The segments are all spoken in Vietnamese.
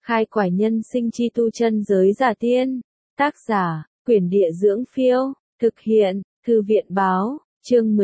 Khai quải nhân sinh chi tu chân giới giả tiên. Tác giả, Quyển Địa Dưỡng Phiêu. Thực hiện, Thư viện Báo. Chương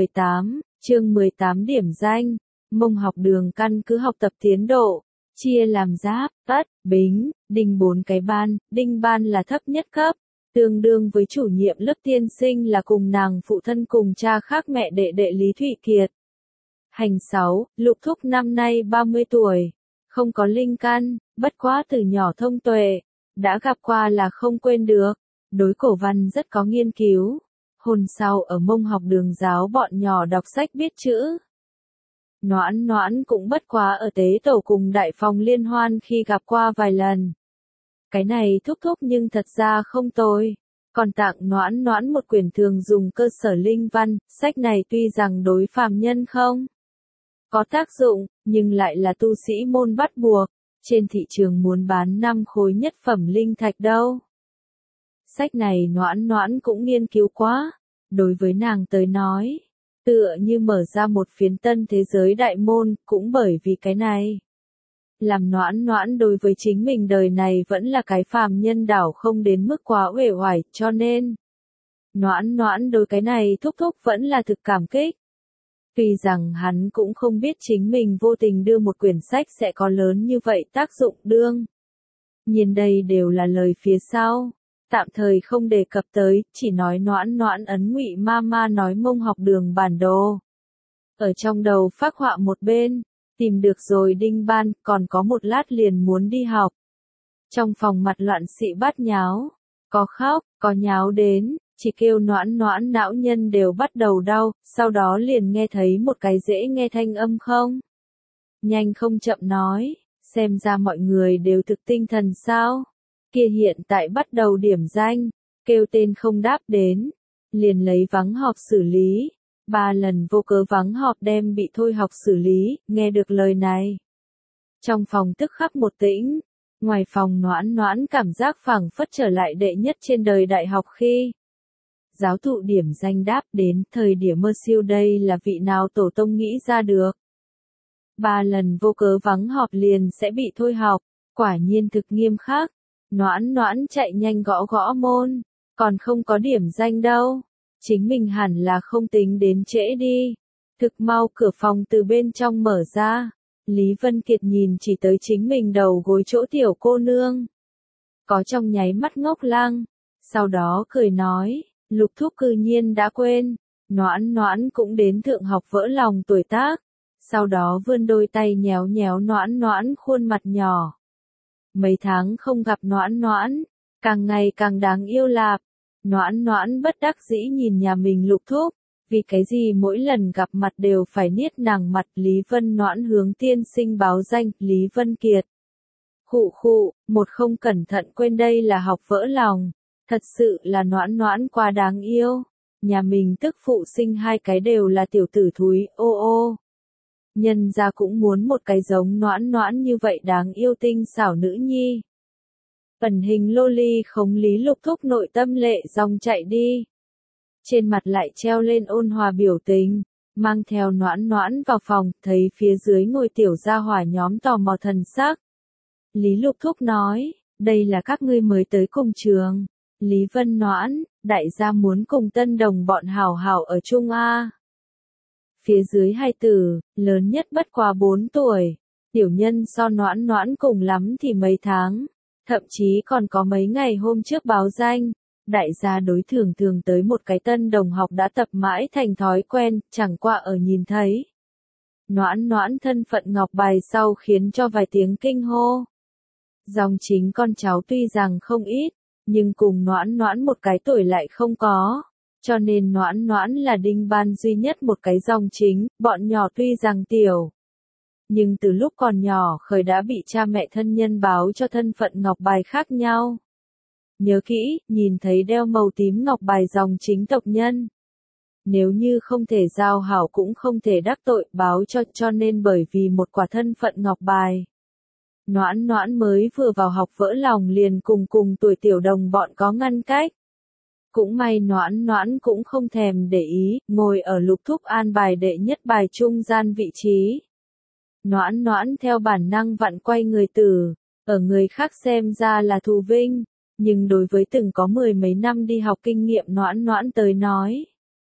18 điểm danh. Mông học đường căn cứ học tập tiến độ. Chia làm giáp, ất, bính, đinh 4 cái ban. Đinh ban là thấp nhất cấp, tương đương với chủ nhiệm lớp tiên sinh là cùng nàng phụ thân cùng cha khác mẹ đệ đệ Lý Thụy Kiệt. Hành 6, Lục Thúc năm nay 30 tuổi. Không có linh căn, bất quá từ nhỏ thông tuệ, đã gặp qua là không quên được. Đối cổ văn rất có nghiên cứu. Hồn sau ở Mông học đường giáo bọn nhỏ đọc sách biết chữ. Noãn cũng bất quá ở tế tổ cùng đại phòng liên hoan khi gặp qua vài lần. Cái này thúc nhưng thật ra không tồi. Còn tặng noãn một quyển thường dùng cơ sở linh văn, sách này tuy rằng đối phàm nhân không có tác dụng, nhưng lại là tu sĩ môn bắt buộc, trên thị trường muốn bán 5 khối nhất phẩm linh thạch đâu. Sách này noãn cũng nghiên cứu quá, đối với nàng tới nói, tựa như mở ra một phiến tân thế giới đại môn, cũng bởi vì cái này. Làm noãn đối với chính mình đời này vẫn là cái phàm nhân đảo không đến mức quá uể oải, cho nên noãn đối cái này thúc vẫn là thực cảm kích. Tuy rằng hắn cũng không biết chính mình vô tình đưa một quyển sách sẽ có lớn như vậy tác dụng đương. Nhìn đây đều là lời phía sau, tạm thời không đề cập tới, chỉ nói noãn ấn Ngụy Mama nói Mông học đường bản đồ. Ở trong đầu phác họa một bên, tìm được rồi đinh ban, còn có một lát liền muốn đi học. Trong phòng mặt loạn xị bát nháo, có khóc, có nháo đến, chỉ kêu noãn não nhân đều bắt đầu đau, sau đó liền nghe thấy một cái dễ nghe thanh âm không. Nhanh không chậm nói, xem ra mọi người đều thực tinh thần sao. Kia hiện tại bắt đầu điểm danh, kêu tên không đáp đến, liền lấy vắng họp xử lý. 3 lần vô cớ vắng họp đem bị thôi học xử lý, nghe được lời này. Trong phòng tức khắc một tĩnh, ngoài phòng noãn cảm giác phảng phất trở lại đệ nhất trên đời đại học khi. Giáo thụ điểm danh đáp đến thời điểm mơ siêu đây là vị nào tổ tông nghĩ ra được. 3 lần vô cớ vắng họp liền sẽ bị thôi học, quả nhiên thực nghiêm khắc. Noãn chạy nhanh gõ môn, còn không có điểm danh đâu. Chính mình hẳn là không tính đến trễ đi. Thực mau cửa phòng từ bên trong mở ra. Lý Vân Kiệt nhìn chỉ tới chính mình đầu gối chỗ tiểu cô nương. Có trong nháy mắt ngốc lăng. Sau đó cười nói, Lục Thúc cư nhiên đã quên. Noãn cũng đến thượng học vỡ lòng tuổi tác. Sau đó vươn đôi tay nhéo noãn khuôn mặt nhỏ. Mấy tháng không gặp noãn, càng ngày càng đáng yêu lạp. Noãn bất đắc dĩ nhìn nhà mình Lục Thúc, vì cái gì mỗi lần gặp mặt đều phải niết nàng mặt. Lý Vân Noãn hướng tiên sinh báo danh, Lý Vân Kiệt. Khụ, một không cẩn thận quên đây là học vỡ lòng, thật sự là noãn quá đáng yêu. Nhà mình tức phụ sinh 2 cái đều là tiểu tử thúi, ô. Nhân gia cũng muốn một cái giống noãn như vậy đáng yêu tinh xảo nữ nhi. Ẩn hình loli khống Lý Lục Thúc nội tâm lệ dòng chạy đi. Trên mặt lại treo lên ôn hòa biểu tình, mang theo noãn vào phòng, thấy phía dưới ngồi tiểu gia hỏa nhóm tò mò thần sắc. Lý Lục Thúc nói, đây là các ngươi mới tới cùng trường. Lý Vân Noãn, đại gia muốn cùng tân đồng bọn hảo ở chung A. Phía dưới hai tử, lớn nhất bất quá 4 tuổi, tiểu nhân so noãn cùng lắm thì mấy tháng. Thậm chí còn có mấy ngày hôm trước báo danh, đại gia đối thường tới một cái tân đồng học đã tập mãi thành thói quen, chẳng qua ở nhìn thấy. Noãn thân phận ngọc bài sau khiến cho vài tiếng kinh hô. Dòng chính con cháu tuy rằng không ít, nhưng cùng noãn một cái tuổi lại không có, cho nên noãn là đinh ban duy nhất một cái dòng chính, bọn nhỏ tuy rằng tiểu. Nhưng từ lúc còn nhỏ khởi đã bị cha mẹ thân nhân báo cho thân phận ngọc bài khác nhau. Nhớ kỹ, nhìn thấy đeo màu tím ngọc bài dòng chính tộc nhân. Nếu như không thể giao hảo cũng không thể đắc tội, báo cho nên bởi vì một quả thân phận ngọc bài. Noãn mới vừa vào học vỡ lòng liền cùng tuổi tiểu đồng bọn có ngăn cách. Cũng may noãn cũng không thèm để ý, ngồi ở Lục Thúc an bài đệ nhất bài trung gian vị trí. Noãn theo bản năng vặn quay người tử, Ở người khác xem ra là thù vinh, nhưng đối với từng có mười mấy năm đi học kinh nghiệm Noãn Noãn tới nói.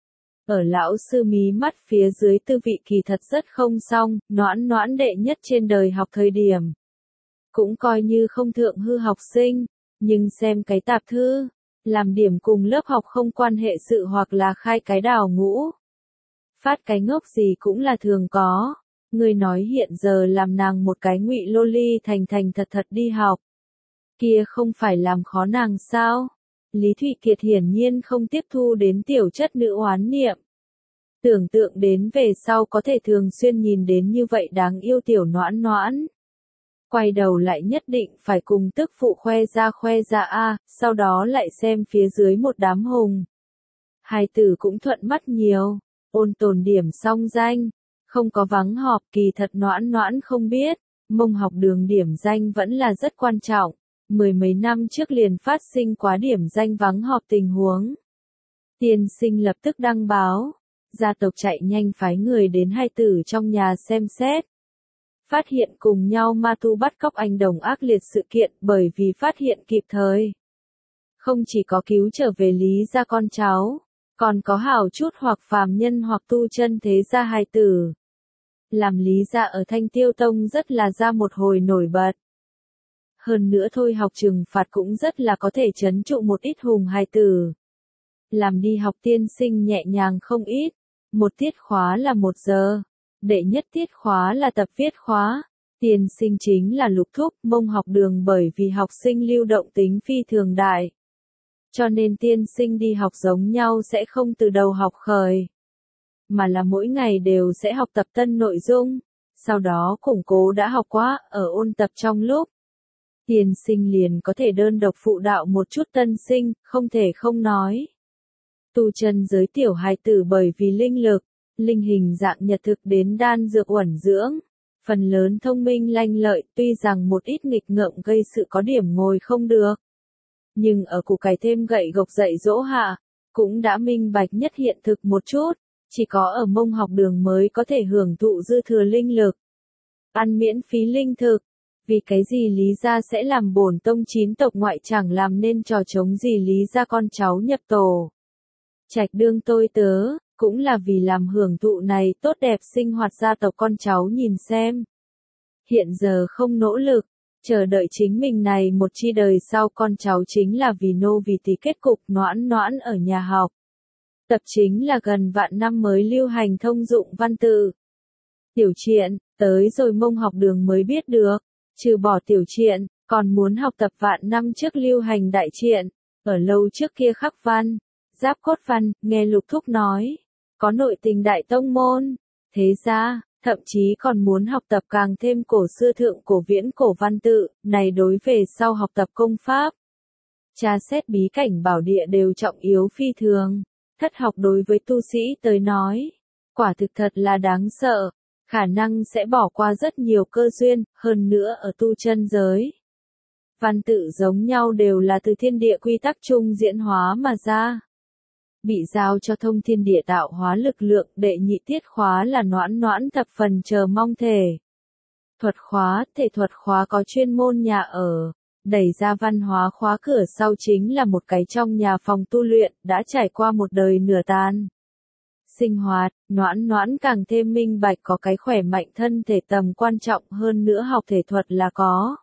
Ở lão sư mí mắt phía dưới tư vị kỳ thật rất không xong, Noãn Noãn đệ nhất trên đời học thời điểm. Cũng coi như không thượng hư học sinh, nhưng xem cái tạp thư, làm điểm cùng lớp học không quan hệ sự hoặc là khai cái đào ngũ. Phát cái ngốc gì cũng là thường có. Người nói hiện giờ làm nàng một cái ngụy loli thành thành thật thật đi học. Kia không phải làm khó nàng sao? Lý Thụy Kiệt hiển nhiên không tiếp thu đến tiểu chất nữ oán niệm. Tưởng tượng đến về sau có thể thường xuyên nhìn đến như vậy đáng yêu tiểu Noãn Noãn. Quay đầu lại nhất định phải cùng tức phụ khoe ra a, sau đó lại xem phía dưới một đám hùng. Hai tử cũng thuận mắt nhiều, ôn tồn điểm song danh, không có vắng họp kỳ thật Noãn Noãn không biết, mông học đường điểm danh vẫn là rất quan trọng, mười mấy năm trước liền phát sinh quá điểm danh vắng họp tình huống. Tiên sinh lập tức đăng báo, gia tộc chạy nhanh phái người đến hai tử trong nhà xem xét. Phát hiện cùng nhau ma tu bắt cóc anh đồng ác liệt sự kiện bởi vì phát hiện kịp thời. Không chỉ có cứu trở về Lý gia con cháu, còn có hảo chút hoặc phàm nhân hoặc tu chân thế gia hài tử. Làm Lý gia ở Thanh Tiêu Tông rất là ra một hồi nổi bật. Hơn nữa thôi học trừng phạt cũng rất là có thể trấn trụ một ít hùng hài tử. Làm đi học tiên sinh nhẹ nhàng không ít, một tiết khóa là 1 giờ. Đệ nhất tiết khóa là tập viết khóa, tiên sinh chính là Lục Thúc, mông học đường bởi vì học sinh lưu động tính phi thường đại. Cho nên tiên sinh đi học giống nhau sẽ không từ đầu học khởi, mà là mỗi ngày đều sẽ học tập tân nội dung, sau đó củng cố đã học qua, ở ôn tập trong lúc. Tiên sinh liền có thể đơn độc phụ đạo một chút tân sinh, không thể không nói. Tu chân giới tiểu hài tử bởi vì linh lực, linh hình dạng nhật thực đến đan dược uẩn dưỡng, phần lớn thông minh lanh lợi, tuy rằng một ít nghịch ngợm gây sự có điểm ngồi không được. Nhưng ở củ cải thêm gậy gộc dạy dỗ hạ, cũng đã minh bạch nhất hiện thực một chút, chỉ có ở mông học đường mới có thể hưởng thụ dư thừa linh lực. Ăn miễn phí linh thực, vì cái gì Lý gia sẽ làm bổn tông 9 tộc ngoại chẳng làm nên trò chống gì Lý gia con cháu nhập tổ. Trạch đương tôi tớ, cũng là vì làm hưởng thụ này tốt đẹp sinh hoạt gia tộc con cháu nhìn xem. Hiện giờ không nỗ lực, chờ đợi chính mình này một chi đời sau con cháu chính là vì nô vì tỳ kết cục Noãn Noãn ở nhà học. Tập chính là gần vạn năm mới lưu hành thông dụng văn tự. Tiểu Triện, tới rồi mông học đường mới biết được, trừ bỏ Tiểu Triện, còn muốn học tập vạn năm trước lưu hành Đại Triện, ở lâu trước kia khắc văn, giáp cốt văn, nghe Lục Thúc nói, có nội tình đại tông môn, thế ra, thậm chí còn muốn học tập càng thêm cổ xưa thượng cổ viễn cổ văn tự, này đối về sau học tập công pháp. Tra xét bí cảnh bảo địa đều trọng yếu phi thường, thất học đối với tu sĩ tới nói, quả thực thật là đáng sợ, khả năng sẽ bỏ qua rất nhiều cơ duyên, hơn nữa ở tu chân giới. Văn tự giống nhau đều là từ thiên địa quy tắc chung diễn hóa mà ra. Bị giao cho thông thiên địa tạo hóa lực lượng, đệ nhị tiết khóa là Noãn Noãn thập phần chờ mong thể. Thuật khóa, thể thuật khóa có chuyên môn nhà ở, đẩy ra văn hóa khóa cửa sau chính là một cái trong nhà phòng tu luyện, đã trải qua một đời nửa tàn. Sinh hoạt, Noãn Noãn càng thêm minh bạch có cái khỏe mạnh thân thể tầm quan trọng hơn nữa học thể thuật là có.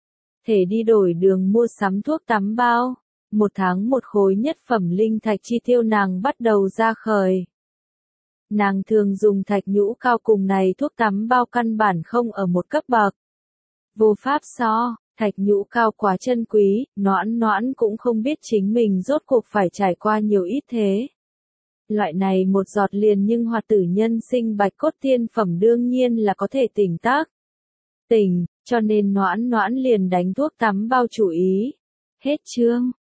Thể đi đổi đường mua sắm thuốc tắm bao. 1 tháng 1 khối nhất phẩm linh thạch chi tiêu nàng bắt đầu ra khởi. Nàng thường dùng thạch nhũ cao cùng này thuốc tắm bao căn bản không ở một cấp bậc. Vô pháp so, thạch nhũ cao quá chân quý, Noãn Noãn cũng không biết chính mình rốt cuộc phải trải qua nhiều ít thế. Loại này một giọt liền nhưng hoạt tử nhân sinh bạch cốt tiên phẩm đương nhiên là có thể tỉnh tác. Tỉnh, cho nên Noãn Noãn liền đánh thuốc tắm bao chủ ý. Hết chương.